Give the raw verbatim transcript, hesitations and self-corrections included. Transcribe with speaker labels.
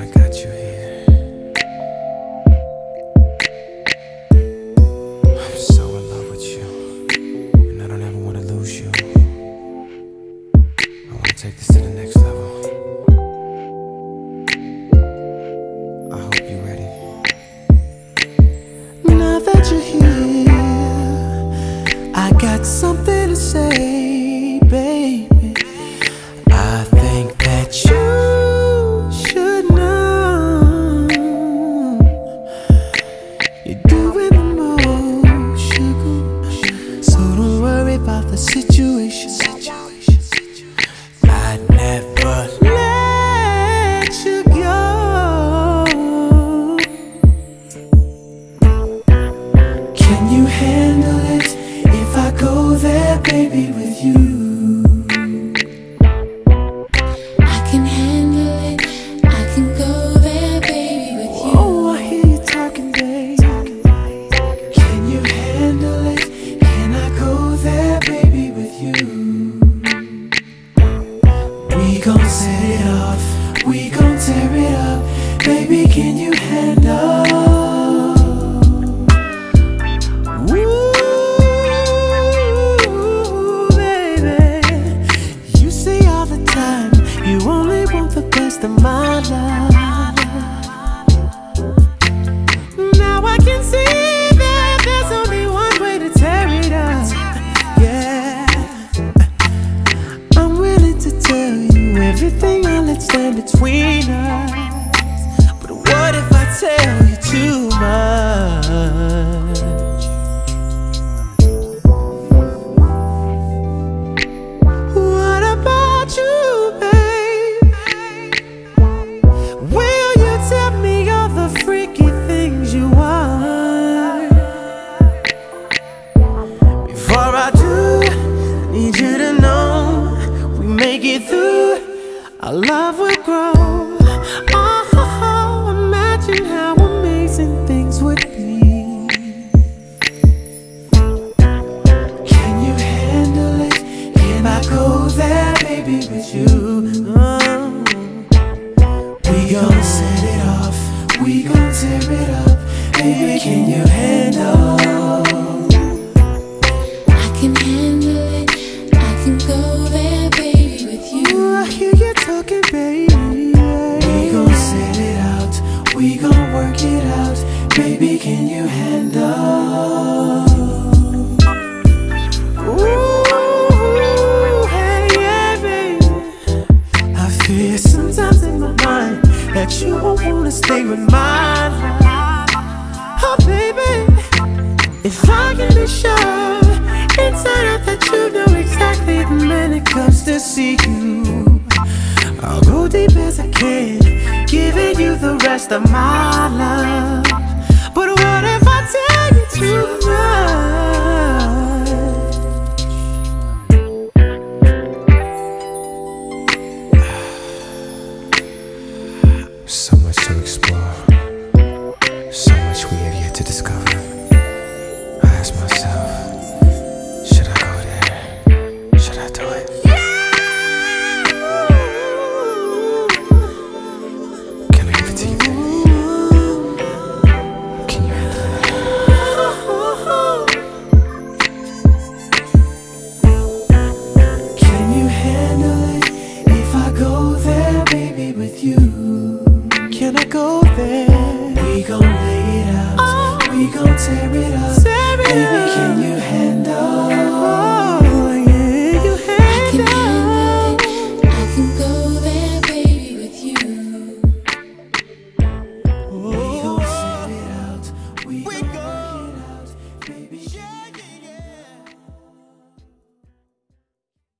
Speaker 1: I got you here. I'm so in love with you, and I don't ever want to lose you. I want to take this to the next level. I hope you're ready.
Speaker 2: Now that you're here, I got something to say, baby. I think that you should know you're doing the most, sugar. So don't worry about the situation. I'd never let you go. Can you handle it if I go there, baby, with you? We gon' set it off, we gon' tear it up. Baby, can you handle? Ooh, baby, you say all the time you only want the best of my love. Now I can see that there's only one way to tear it up. Yeah, I'm willing to tell you everything I let stand between us. But what if I tell you too much? What about you, babe? Will you tell me all the freaky things you want? Before I do, need you to know we make it through, our love will grow. Oh, oh, oh, imagine how amazing things would be. Can you handle it? Can I go there, baby, with you? Oh. We gon' set it off, we gon' tear it up. Baby, can you handle?
Speaker 3: I can handle it, I can go there, baby, with you.
Speaker 2: Ooh, I hear you talking, baby. We gon' set it out, we gon' work it out. Baby, can you handle? Ooh, hey, yeah, baby. I fear sometimes in my mind that you won't wanna stay with my life. Oh, baby, if I can be sure inside out that you know exactly the man that comes to see you, I'll go deep as I can, giving you the rest of my love. But what if I tell you too much?
Speaker 1: So much to explore, so much we have yet to discover. I ask myself, should I go there? Should I do it? Can I give it to you, baby? Can you handle it?
Speaker 2: Can you handle it if I go there, baby, with you? Can I go there? We gon' lay it out, we gon' tear it up. Baby, can you handle it?